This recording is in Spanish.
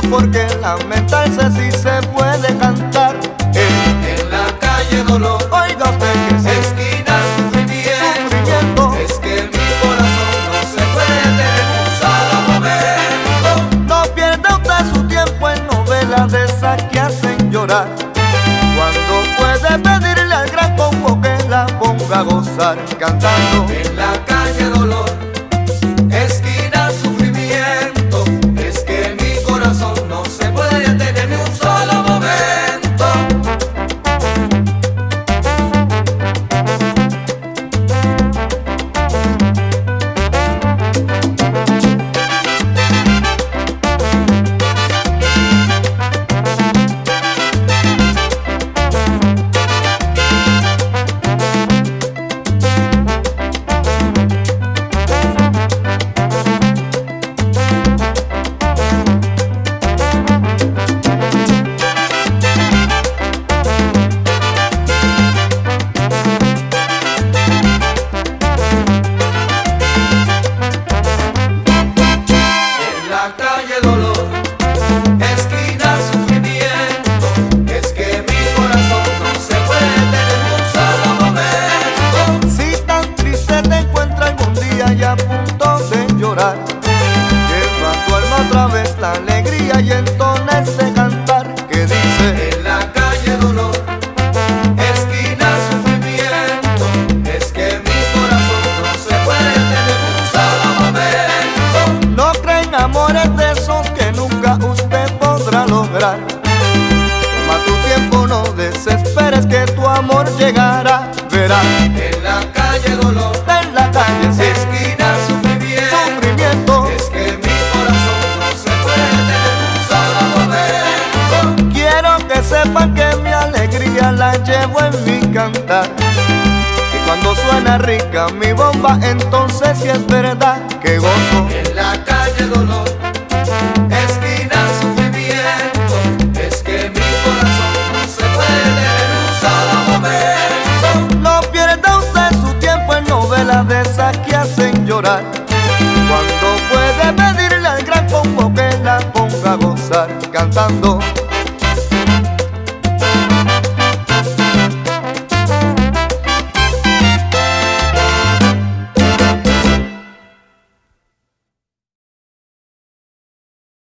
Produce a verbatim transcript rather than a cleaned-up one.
porque lamentarse sí se puede cantar. En, en la calle dolor, Oiga usted que sí, esquina sufrimiento, sufrimiento. es que mi corazón no se puede detener un solo momento. No pierda usted su tiempo en novelas de esas que hacen llorar, cuando puede pedirle al gran combo que la ponga a gozar cantando. En la calle dolor, esquina sufrimiento, es que mi corazón no se puede detener ni un solo momento. A punto de llorar, lleva tu alma otra vez la alegría y el tono de cantar que dice: en la calle dolor, esquina sufrimiento, es que mi corazón no se puede detener un solo momento. No creen amores de esos que nunca usted podrá lograr. Toma tu tiempo, no desesperes que tu amor llegará, verás. En la calle dolor, en la calle sí, esquina sufrimiento, sufrimiento, es que mi corazón no se puede detener un solo momento. Quiero que sepan que mi alegría la llevo en mi cantar, y cuando suena rica mi bomba, entonces sí es verdad que gozo. En la calle dolor, esquina sufrimiento, es que mi corazón no se puede detener un solo momento. No pierda usted su tiempo en novelas de esas que hacen llorar, cuando puede pedirle al gran combo que la ponga a gozar cantando.